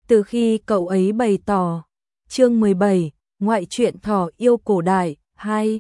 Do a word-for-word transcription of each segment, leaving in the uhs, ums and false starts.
từ khi cậu ấy bày tỏ. Chương mười bảy, ngoại truyện Thỏ yêu cổ đại hai.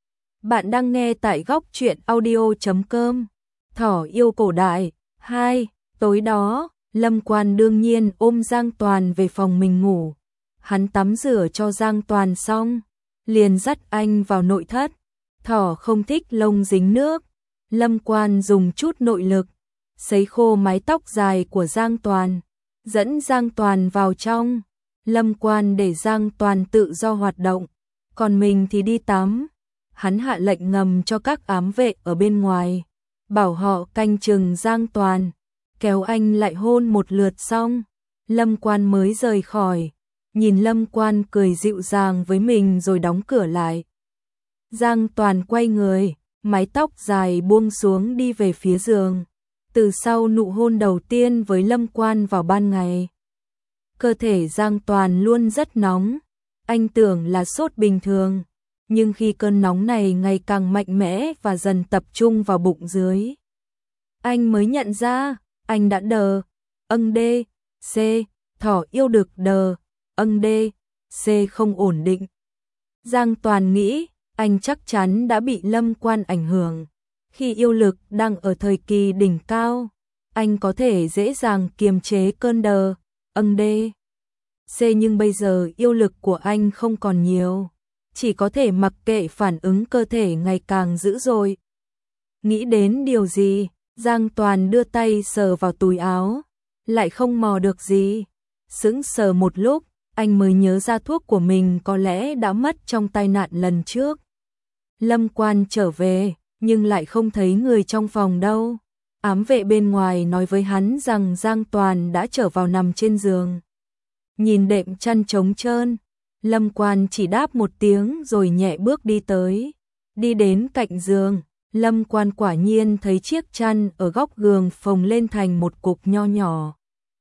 Bạn đang nghe tại góc truyện audio chấm com. Thỏ yêu cổ đại hai. Tối đó, Lâm Quan đương nhiên ôm Giang Toàn về phòng mình ngủ. Hắn tắm rửa cho Giang Toàn xong, liền dắt anh vào nội thất. Thỏ không thích lông dính nước. Lâm Quan dùng chút nội lực, sấy khô mái tóc dài của Giang Toàn, dẫn Giang Toàn vào trong. Lâm Quan để Giang Toàn tự do hoạt động, còn mình thì đi tắm. Hắn hạ lệnh ngầm cho các ám vệ ở bên ngoài, bảo họ canh chừng Giang Toàn, kéo anh lại hôn một lượt xong, Lâm Quan mới rời khỏi. Nhìn Lâm Quan cười dịu dàng với mình rồi đóng cửa lại. Giang Toàn quay người, mái tóc dài buông xuống đi về phía giường. Từ sau nụ hôn đầu tiên với Lâm Quan vào ban ngày, cơ thể Giang Toàn luôn rất nóng. Anh tưởng là sốt bình thường, nhưng khi cơn nóng này ngày càng mạnh mẽ và dần tập trung vào bụng dưới, anh mới nhận ra anh đã đờ, âng đê, c, thỏ yêu được đờ, âng đê, c không ổn định. Giang Toàn nghĩ anh chắc chắn đã bị Lâm Quan ảnh hưởng. Khi yêu lực đang ở thời kỳ đỉnh cao, anh có thể dễ dàng kiềm chế cơn đờ, âng đê, c, nhưng bây giờ yêu lực của anh không còn nhiều, chỉ có thể mặc kệ phản ứng cơ thể ngày càng dữ dội. Nghĩ đến điều gì, Giang Toàn đưa tay sờ vào túi áo, lại không mò được gì. Sững sờ một lúc, anh mới nhớ ra thuốc của mình có lẽ đã mất trong tai nạn lần trước. Lâm Quan trở về, nhưng lại không thấy người trong phòng đâu. Ám vệ bên ngoài nói với hắn rằng Giang Toàn đã trở vào nằm trên giường. Nhìn đệm chăn trống trơn, Lâm Quan chỉ đáp một tiếng rồi nhẹ bước đi tới. Đi đến cạnh giường, Lâm Quan quả nhiên thấy chiếc chăn ở góc giường phồng lên thành một cục nho nhỏ.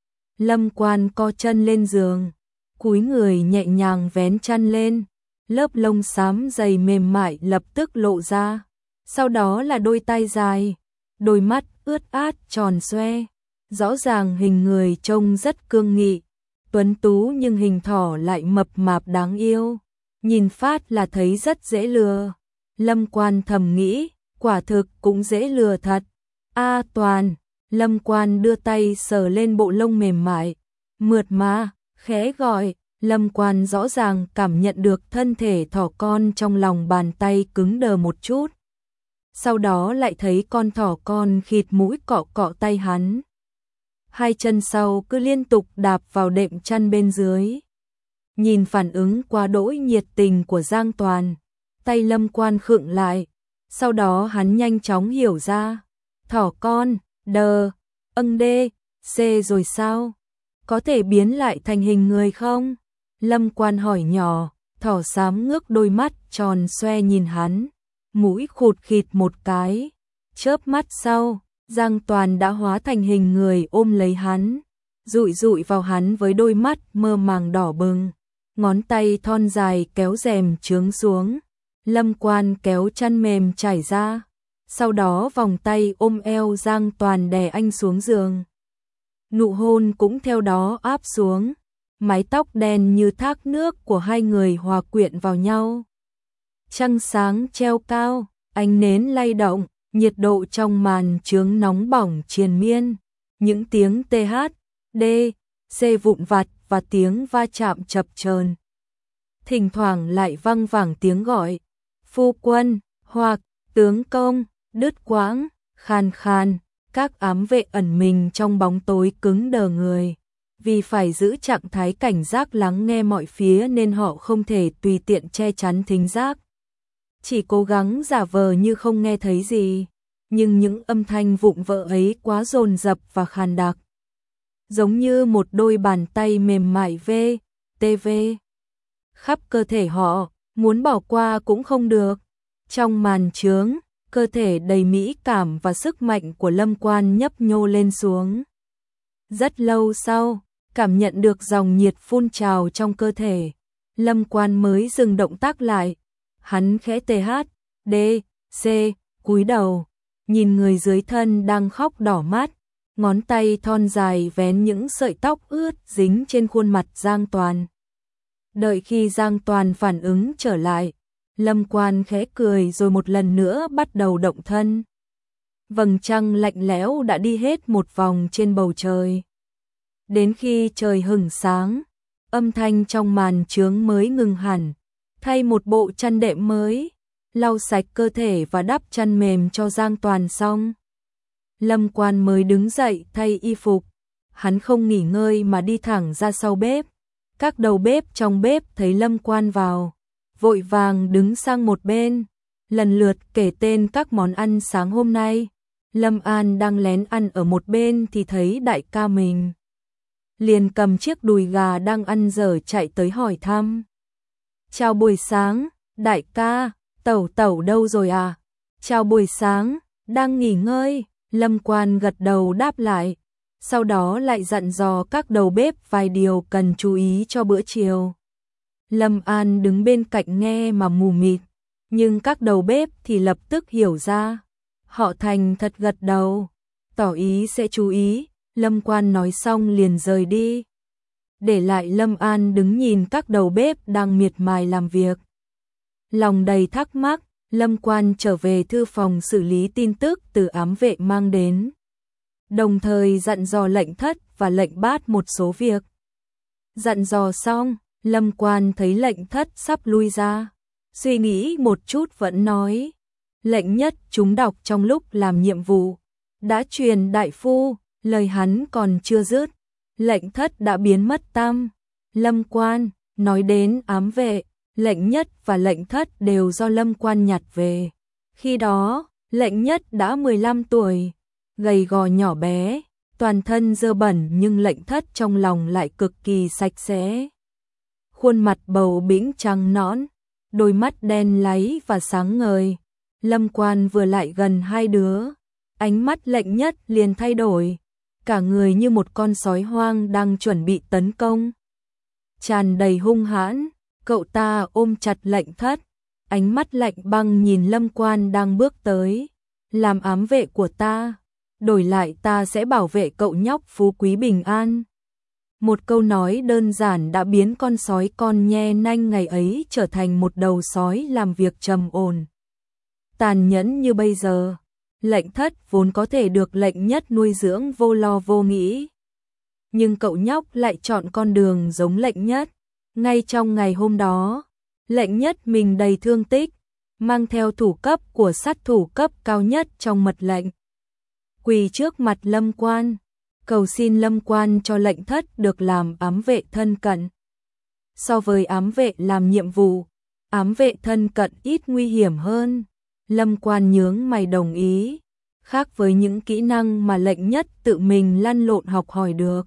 Lâm Quan co chân lên giường, cúi người nhẹ nhàng vén chăn lên, lớp lông xám dày mềm mại lập tức lộ ra. Sau đó là đôi tay dài, đôi mắt ướt át tròn xoe, rõ ràng hình người trông rất cương nghị, tuấn tú, nhưng hình thỏ lại mập mạp đáng yêu, nhìn phát là thấy rất dễ lừa. Lâm Quan thầm nghĩ, quả thực cũng dễ lừa thật. A Toàn, Lâm Quan đưa tay sờ lên bộ lông mềm mại, mượt mà, khẽ gọi. Lâm Quan rõ ràng cảm nhận được thân thể thỏ con trong lòng bàn tay cứng đờ một chút. Sau đó lại thấy con thỏ con khịt mũi cọ cọ tay hắn. Hai chân sau cứ liên tục đạp vào đệm chăn bên dưới. Nhìn phản ứng quá đỗi nhiệt tình của Giang Toàn, tay Lâm Quan khựng lại. Sau đó hắn nhanh chóng hiểu ra, thỏ con, đờ, âng đê, c rồi sao? Có thể biến lại thành hình người không? Lâm Quan hỏi nhỏ. Thỏ xám ngước đôi mắt tròn xoe nhìn hắn, mũi khụt khịt một cái. Chớp mắt sau, Giang Toàn đã hóa thành hình người ôm lấy hắn, dụi dụi vào hắn với đôi mắt mơ màng đỏ bừng. Ngón tay thon dài kéo rèm trướng xuống. Lâm Quan kéo chăn mềm trải ra, sau đó vòng tay ôm eo Giang Toàn đè anh xuống giường. Nụ hôn cũng theo đó áp xuống. Mái tóc đen như thác nước của hai người hòa quyện vào nhau. Trăng sáng treo cao, ánh nến lay động, nhiệt độ trong màn chướng nóng bỏng triền miên. Những tiếng tê hát, đê, xê vụn vặt và tiếng va chạm chập chờn. Thỉnh thoảng lại văng vẳng tiếng gọi, phu quân, hoặc tướng công, đứt quãng, khan khan. Các ám vệ ẩn mình trong bóng tối cứng đờ người. Vì phải giữ trạng thái cảnh giác lắng nghe mọi phía nên họ không thể tùy tiện che chắn thính giác. Chỉ cố gắng giả vờ như không nghe thấy gì, nhưng những âm thanh vụn vỡ ấy quá dồn dập và khàn đặc. Giống như một đôi bàn tay mềm mại vê, tê vê. Khắp cơ thể họ, muốn bỏ qua cũng không được. Trong màn chướng, cơ thể đầy mỹ cảm và sức mạnh của Lâm Quan nhấp nhô lên xuống. Rất lâu sau, cảm nhận được dòng nhiệt phun trào trong cơ thể, Lâm Quan mới dừng động tác lại. Hắn khẽ tê hát, đê, c, cúi đầu, nhìn người dưới thân đang khóc đỏ mắt, ngón tay thon dài vén những sợi tóc ướt dính trên khuôn mặt Giang Toàn. Đợi khi Giang Toàn phản ứng trở lại, Lâm Quan khẽ cười rồi một lần nữa bắt đầu động thân. Vầng trăng lạnh lẽo đã đi hết một vòng trên bầu trời. Đến khi trời hửng sáng, âm thanh trong màn trướng mới ngừng hẳn, thay một bộ chăn đệm mới, lau sạch cơ thể và đắp chăn mềm cho Giang Toàn xong. Lâm Quan mới đứng dậy thay y phục, hắn không nghỉ ngơi mà đi thẳng ra sau bếp. Các đầu bếp trong bếp thấy Lâm Quan vào, vội vàng đứng sang một bên, lần lượt kể tên các món ăn sáng hôm nay. Lâm An đang lén ăn ở một bên thì thấy đại ca mình, liền cầm chiếc đùi gà đang ăn dở chạy tới hỏi thăm. Chào buổi sáng, đại ca, tẩu tẩu đâu rồi à? Chào buổi sáng, đang nghỉ ngơi, Lâm Quan gật đầu đáp lại, sau đó lại dặn dò các đầu bếp vài điều cần chú ý cho bữa chiều. Lâm An đứng bên cạnh nghe mà mù mịt, nhưng các đầu bếp thì lập tức hiểu ra. Họ thành thật gật đầu, tỏ ý sẽ chú ý. Lâm Quan nói xong liền rời đi, để lại Lâm An đứng nhìn các đầu bếp đang miệt mài làm việc. Lòng đầy thắc mắc, Lâm Quan trở về thư phòng xử lý tin tức từ ám vệ mang đến, đồng thời dặn dò lệnh thất và lệnh bát một số việc. Dặn dò xong, Lâm Quan thấy lệnh thất sắp lui ra, suy nghĩ một chút vẫn nói. Lệnh nhất chúng đọc trong lúc làm nhiệm vụ, đã truyền đại phu, lời hắn còn chưa dứt, lệnh thất đã biến mất tăm. Lâm Quan, nói đến ám vệ, lệnh nhất và lệnh thất đều do Lâm Quan nhặt về. Khi đó, lệnh nhất đã mười lăm tuổi, gầy gò nhỏ bé, toàn thân dơ bẩn, nhưng lệnh thất trong lòng lại cực kỳ sạch sẽ. Khuôn mặt bầu bĩnh trắng nõn, đôi mắt đen láy và sáng ngời. Lâm Quan vừa lại gần hai đứa, ánh mắt lệnh nhất liền thay đổi, cả người như một con sói hoang đang chuẩn bị tấn công. Tràn đầy hung hãn, cậu ta ôm chặt lệnh thất, ánh mắt lạnh băng nhìn Lâm Quan đang bước tới. Làm ám vệ của ta, đổi lại ta sẽ bảo vệ cậu nhóc phú quý bình an. Một câu nói đơn giản đã biến con sói con nhe nanh ngày ấy trở thành một đầu sói làm việc trầm ổn, tàn nhẫn như bây giờ. Lệnh thất vốn có thể được lệnh nhất nuôi dưỡng vô lo vô nghĩ, nhưng cậu nhóc lại chọn con đường giống lệnh nhất. Ngay trong ngày hôm đó, lệnh nhất mình đầy thương tích, mang theo thủ cấp của sát thủ cấp cao nhất trong mật lệnh, quỳ trước mặt Lâm Quan, cầu xin Lâm Quan cho lệnh thất được làm ám vệ thân cận. So với ám vệ làm nhiệm vụ, ám vệ thân cận ít nguy hiểm hơn. Lâm Quan nhướng mày đồng ý, khác với những kỹ năng mà lệnh nhất tự mình lăn lộn học hỏi được.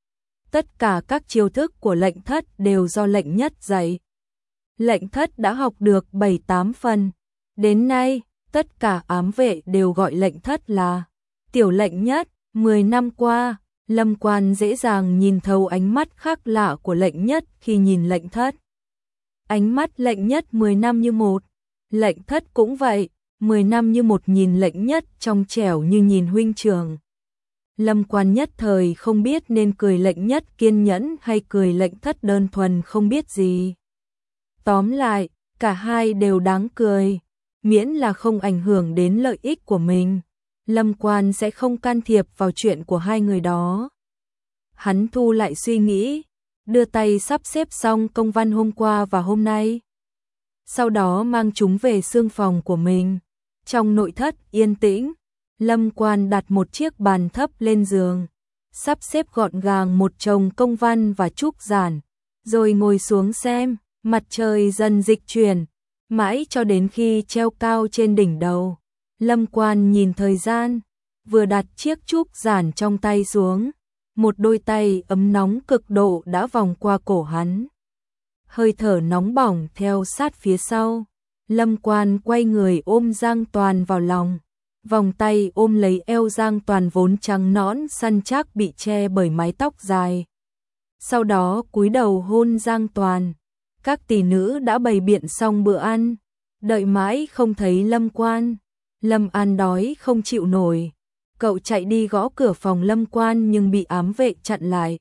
Tất cả các chiêu thức của lệnh thất đều do lệnh nhất dạy. Lệnh thất đã học được bảy tám phần. Đến nay, tất cả ám vệ đều gọi lệnh thất là tiểu lệnh nhất. Mười năm qua, Lâm Quan dễ dàng nhìn thấu ánh mắt khác lạ của lệnh nhất khi nhìn lệnh thất. Ánh mắt lệnh nhất mười năm như một, lệnh thất cũng vậy, mười năm như một, nhìn lệnh nhất trong trẻo như nhìn huynh trưởng. Lâm Quan nhất thời không biết nên cười lệnh nhất kiên nhẫn hay cười lệnh thất đơn thuần không biết gì. Tóm lại, cả hai đều đáng cười, miễn là không ảnh hưởng đến lợi ích của mình. Lâm Quan sẽ không can thiệp vào chuyện của hai người đó. Hắn thu lại suy nghĩ, đưa tay sắp xếp xong công văn hôm qua và hôm nay. Sau đó mang chúng về xương phòng của mình. Trong nội thất yên tĩnh, Lâm Quan đặt một chiếc bàn thấp lên giường, sắp xếp gọn gàng một chồng công văn và trúc giản, rồi ngồi xuống xem. Mặt trời dần dịch chuyển, mãi cho đến khi treo cao trên đỉnh đầu. Lâm Quan nhìn thời gian, vừa đặt chiếc trúc giản trong tay xuống, một đôi tay ấm nóng cực độ đã vòng qua cổ hắn. Hơi thở nóng bỏng theo sát phía sau. Lâm Quan quay người ôm Giang Toàn vào lòng, vòng tay ôm lấy eo Giang Toàn vốn trắng nõn săn chắc bị che bởi mái tóc dài. Sau đó cúi đầu hôn Giang Toàn. Các tỷ nữ đã bày biện xong bữa ăn, đợi mãi không thấy Lâm Quan. Lâm An đói không chịu nổi, Cậu chạy đi gõ cửa phòng Lâm Quan nhưng bị ám vệ chặn lại.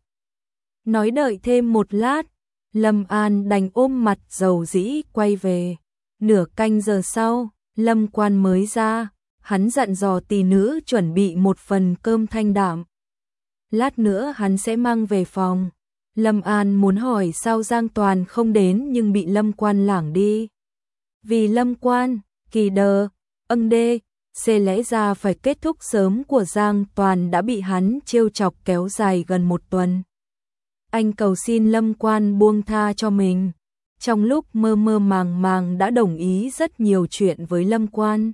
Nói đợi thêm một lát, Lâm An đành ôm mặt dầu dĩ quay về. Nửa canh giờ sau, Lâm Quan mới ra, hắn dặn dò tỳ nữ chuẩn bị một phần cơm thanh đạm. Lát nữa hắn sẽ mang về phòng. Lâm An muốn hỏi sao Giang Toàn không đến nhưng bị Lâm Quan lảng đi. Vì Lâm Quan, kỳ đờ, âng đê, xê lẽ ra phải kết thúc sớm của Giang Toàn đã bị hắn trêu chọc kéo dài gần một tuần. Anh cầu xin Lâm Quan buông tha cho mình. Trong lúc mơ mơ màng màng đã đồng ý rất nhiều chuyện với Lâm Quan.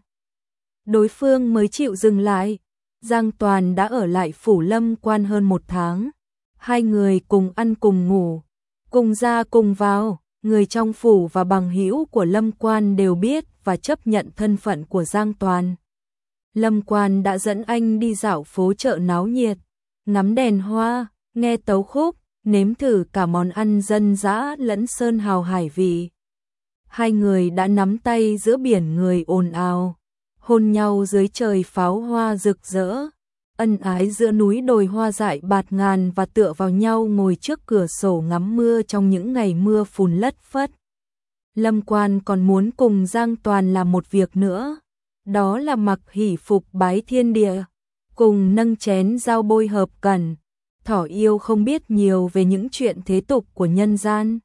Đối phương mới chịu dừng lại. Giang Toàn đã ở lại phủ Lâm Quan hơn một tháng. Hai người cùng ăn cùng ngủ, cùng ra cùng vào. Người trong phủ và bằng hữu của Lâm Quan đều biết và chấp nhận thân phận của Giang Toàn. Lâm Quan đã dẫn anh đi dạo phố chợ náo nhiệt, ngắm đèn hoa, nghe tấu khúc, nếm thử cả món ăn dân dã lẫn sơn hào hải vị. Hai người đã nắm tay giữa biển người ồn ào, hôn nhau dưới trời pháo hoa rực rỡ, ân ái giữa núi đồi hoa dại bạt ngàn và tựa vào nhau ngồi trước cửa sổ ngắm mưa trong những ngày mưa phùn lất phất. Lâm Quan còn muốn cùng Giang Toàn làm một việc nữa, đó là mặc hỷ phục bái thiên địa, cùng nâng chén giao bôi hợp cẩn. Thỏ yêu không biết nhiều về những chuyện thế tục của nhân gian.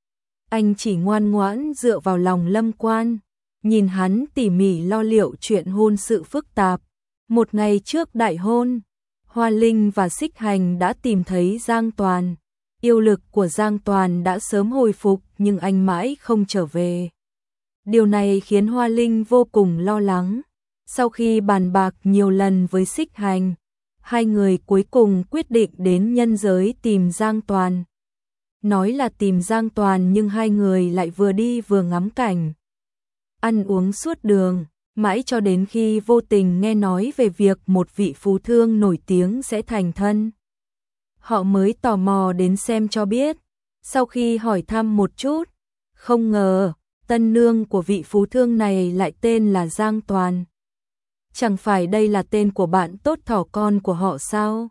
Anh chỉ ngoan ngoãn dựa vào lòng Lâm Quan, nhìn hắn tỉ mỉ lo liệu chuyện hôn sự phức tạp. Một ngày trước đại hôn, Hoa Linh và Xích Hành đã tìm thấy Giang Toàn. Yêu lực của Giang Toàn đã sớm hồi phục nhưng anh mãi không trở về. Điều này khiến Hoa Linh vô cùng lo lắng. Sau khi bàn bạc nhiều lần với Xích Hành, hai người cuối cùng quyết định đến nhân giới tìm Giang Toàn. Nói là tìm Giang Toàn nhưng hai người lại vừa đi vừa ngắm cảnh, ăn uống suốt đường, mãi cho đến khi vô tình nghe nói về việc một vị phú thương nổi tiếng sẽ thành thân. Họ mới tò mò đến xem cho biết. Sau khi hỏi thăm một chút, không ngờ tân nương của vị phú thương này lại tên là Giang Toàn. Chẳng phải đây là tên của bạn tốt thỏ con của họ sao?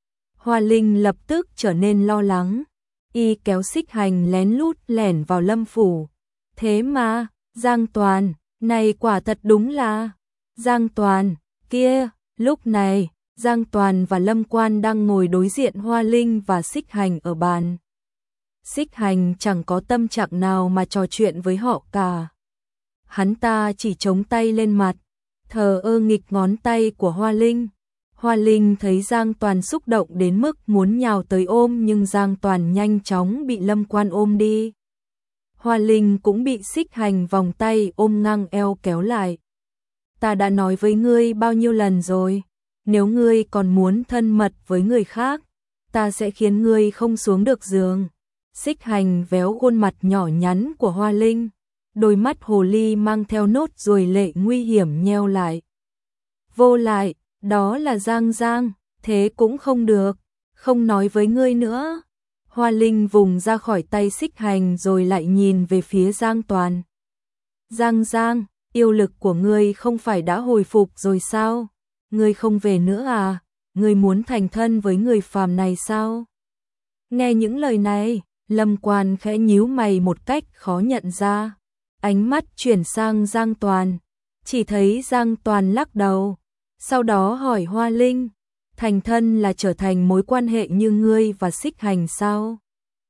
Hoa Linh lập tức trở nên lo lắng. Y kéo Xích Hành lén lút lẻn vào Lâm phủ. Thế mà, Giang Toàn, này quả thật đúng là Giang Toàn, kia, lúc này, Giang Toàn và Lâm Quan đang ngồi đối diện Hoa Linh và Xích Hành ở bàn. Xích Hành chẳng có tâm trạng nào mà trò chuyện với họ cả. Hắn ta chỉ chống tay lên mặt, thờ ơ nghịch ngón tay của Hoa Linh. Hoa Linh thấy Giang Toàn xúc động đến mức muốn nhào tới ôm nhưng Giang Toàn nhanh chóng bị Lâm Quan ôm đi. Hoa Linh cũng bị Xích Hành vòng tay ôm ngang eo kéo lại. Ta đã nói với ngươi bao nhiêu lần rồi, nếu ngươi còn muốn thân mật với người khác, ta sẽ khiến ngươi không xuống được giường. Xích Hành véo khuôn mặt nhỏ nhắn của Hoa Linh, đôi mắt hồ ly mang theo nốt ruồi lệ nguy hiểm nheo lại. Vô lại, đó là Giang Giang, thế cũng không được, không nói với ngươi nữa. Hoa Linh vùng ra khỏi tay Xích Hành rồi lại nhìn về phía Giang Toàn. Giang Giang, yêu lực của ngươi không phải đã hồi phục rồi sao? Ngươi không về nữa à? Ngươi muốn thành thân với người phàm này sao? Nghe những lời này, Lâm Quan khẽ nhíu mày một cách khó nhận ra. Ánh mắt chuyển sang Giang Toàn, chỉ thấy Giang Toàn lắc đầu. Sau đó hỏi Hoa Linh, thành thân là trở thành mối quan hệ như ngươi và Xích Hành sao?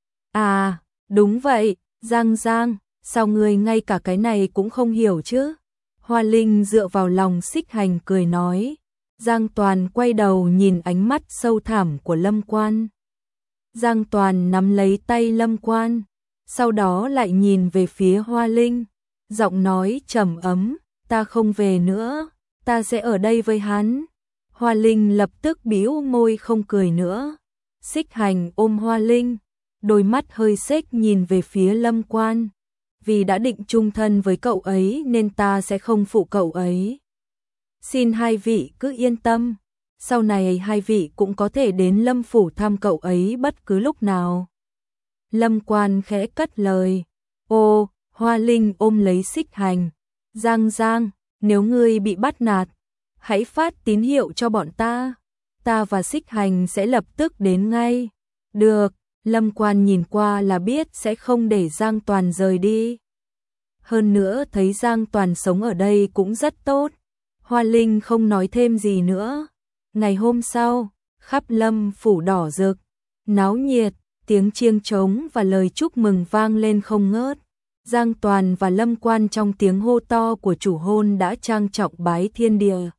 À, đúng vậy, Giang Giang, sao ngươi ngay cả cái này cũng không hiểu chứ? Hoa Linh dựa vào lòng Xích Hành cười nói. Giang Toàn quay đầu nhìn ánh mắt sâu thẳm của Lâm Quan. Giang Toàn nắm lấy tay Lâm Quan, sau đó lại nhìn về phía Hoa Linh, giọng nói trầm ấm, ta không về nữa, ta sẽ ở đây với hắn. Hoa Linh lập tức bĩu môi không cười nữa. Xích Hành ôm Hoa Linh, đôi mắt hơi xếch nhìn về phía Lâm Quan. Vì đã định chung thân với cậu ấy nên ta sẽ không phụ cậu ấy. Xin hai vị cứ yên tâm, sau này hai vị cũng có thể đến Lâm phủ thăm cậu ấy bất cứ lúc nào. Lâm Quan khẽ cất lời. Ô, Hoa Linh ôm lấy Xích Hành. Giang Giang, nếu ngươi bị bắt nạt, hãy phát tín hiệu cho bọn ta, ta và Xích Hành sẽ lập tức đến ngay. Được, Lâm Quan nhìn qua là biết sẽ không để Giang Toàn rời đi. Hơn nữa thấy Giang Toàn sống ở đây cũng rất tốt. Hoa Linh không nói thêm gì nữa. Ngày hôm sau, khắp Lâm phủ đỏ rực, náo nhiệt, tiếng chiêng trống và lời chúc mừng vang lên không ngớt. Giang Toàn và Lâm Quan trong tiếng hô to của chủ hôn đã trang trọng bái thiên địa,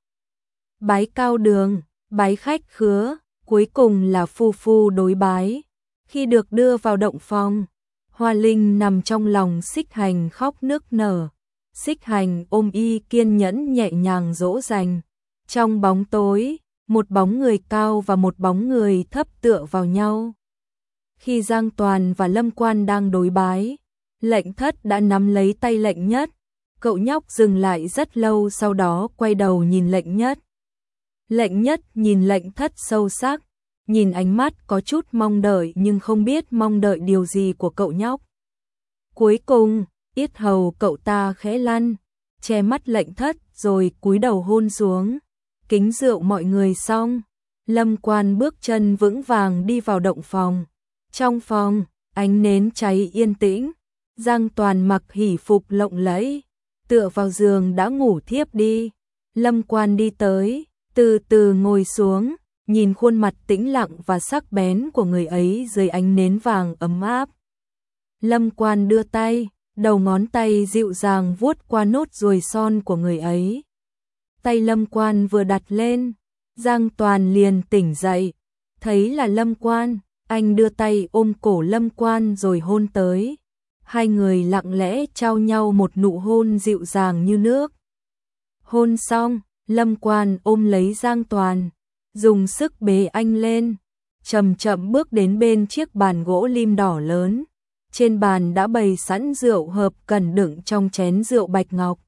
bái cao đường, bái khách khứa, cuối cùng là phu phu đối bái. Khi được đưa vào động phòng, Hoa Linh nằm trong lòng Xích Hành khóc nức nở. Xích Hành ôm y kiên nhẫn nhẹ nhàng dỗ dành. Trong bóng tối, một bóng người cao và một bóng người thấp tựa vào nhau. Khi Giang Toàn và Lâm Quan đang đối bái, Lệnh Thất đã nắm lấy tay Lệnh Nhất. Cậu nhóc dừng lại rất lâu, sau đó quay đầu nhìn Lệnh Nhất. Lệnh Nhất nhìn Lệnh Thất sâu sắc, nhìn ánh mắt có chút mong đợi nhưng không biết mong đợi điều gì của cậu nhóc. Cuối cùng, yết hầu cậu ta khẽ lăn, che mắt Lệnh Thất rồi cúi đầu hôn xuống. Kính rượu mọi người xong, Lâm Quan bước chân vững vàng đi vào động phòng. Trong phòng, ánh nến cháy yên tĩnh, Giang Toàn mặc hỷ phục lộng lẫy, tựa vào giường đã ngủ thiếp đi. Lâm Quan đi tới, từ từ ngồi xuống, nhìn khuôn mặt tĩnh lặng và sắc bén của người ấy dưới ánh nến vàng ấm áp. Lâm Quan đưa tay, đầu ngón tay dịu dàng vuốt qua nốt ruồi son của người ấy. Tay Lâm Quan vừa đặt lên, Giang Toàn liền tỉnh dậy, thấy là Lâm Quan, anh đưa tay ôm cổ Lâm Quan rồi hôn tới. Hai người lặng lẽ trao nhau một nụ hôn dịu dàng như nước. Hôn xong, Lâm Quan ôm lấy Giang Toàn, dùng sức bế anh lên, chậm chậm bước đến bên chiếc bàn gỗ lim đỏ lớn. Trên bàn đã bày sẵn rượu hợp cẩn đựng trong chén rượu bạch ngọc.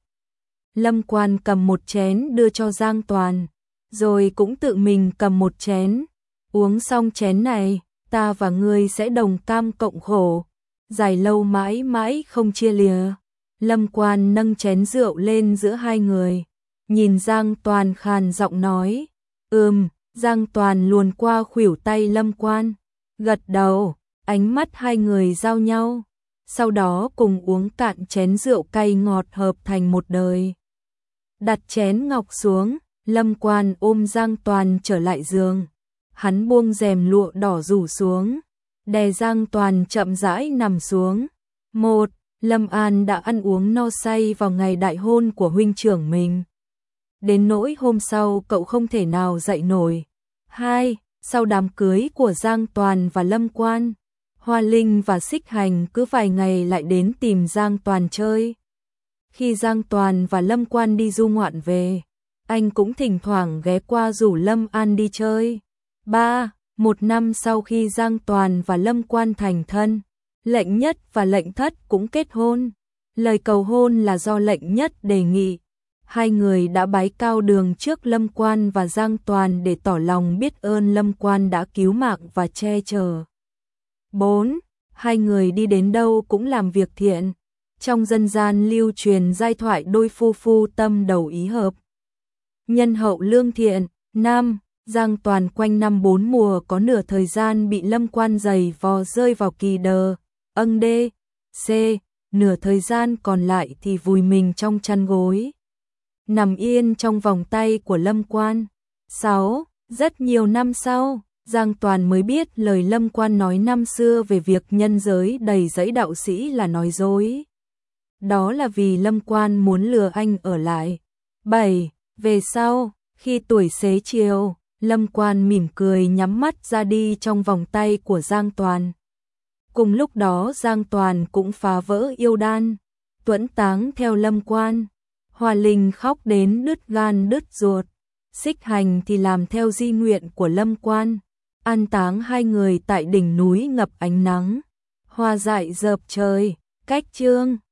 Lâm Quan cầm một chén đưa cho Giang Toàn, rồi cũng tự mình cầm một chén. Uống xong chén này, ta và ngươi sẽ đồng cam cộng khổ, dài lâu mãi mãi không chia lìa. Lâm Quan nâng chén rượu lên giữa hai người, nhìn Giang Toàn khàn giọng nói, ừm. Giang Toàn luồn qua khuỷu tay Lâm Quan, gật đầu, ánh mắt hai người giao nhau, sau đó cùng uống cạn chén rượu cay ngọt hợp thành một đời. Đặt chén ngọc xuống, Lâm Quan ôm Giang Toàn trở lại giường, hắn buông rèm lụa đỏ rủ xuống, đè Giang Toàn chậm rãi nằm xuống. Một, Lâm An đã ăn uống no say vào ngày đại hôn của huynh trưởng mình, đến nỗi hôm sau cậu không thể nào dậy nổi. Hai, sau đám cưới của Giang Toàn và Lâm Quan, Hoa Linh và Xích Hành cứ vài ngày lại đến tìm Giang Toàn chơi. Khi Giang Toàn và Lâm Quan đi du ngoạn về, anh cũng thỉnh thoảng ghé qua rủ Lâm An đi chơi. Ba, một năm sau khi Giang Toàn và Lâm Quan thành thân, Lệnh Nhất và Lệnh Thất cũng kết hôn. Lời cầu hôn là do Lệnh Nhất đề nghị. Hai người đã bái cao đường trước Lâm Quan và Giang Toàn để tỏ lòng biết ơn Lâm Quan đã cứu mạng và che chở. Bốn, hai người đi đến đâu cũng làm việc thiện. Trong dân gian lưu truyền giai thoại đôi phu phu tâm đầu ý hợp, nhân hậu lương thiện. Năm, Giang Toàn quanh năm bốn mùa có nửa thời gian bị Lâm Quan giày vò rơi vào kỳ đờ, âng đê, c, nửa thời gian còn lại thì vùi mình trong chăn gối, nằm yên trong vòng tay của Lâm Quan. Sáu, rất nhiều năm sau, Giang Toàn mới biết lời Lâm Quan nói năm xưa về việc nhân giới đầy dẫy đạo sĩ là nói dối. Đó là vì Lâm Quan muốn lừa anh ở lại. Bảy, về sau, khi tuổi xế chiều, Lâm Quan mỉm cười nhắm mắt ra đi trong vòng tay của Giang Toàn. Cùng lúc đó Giang Toàn cũng phá vỡ yêu đan, tuẫn táng theo Lâm Quan. Hoa Linh khóc đến đứt gan đứt ruột, Xích Hành thì làm theo di nguyện của Lâm Quan, an táng hai người tại đỉnh núi ngập ánh nắng. Hoa dại dợp trời, cách chương.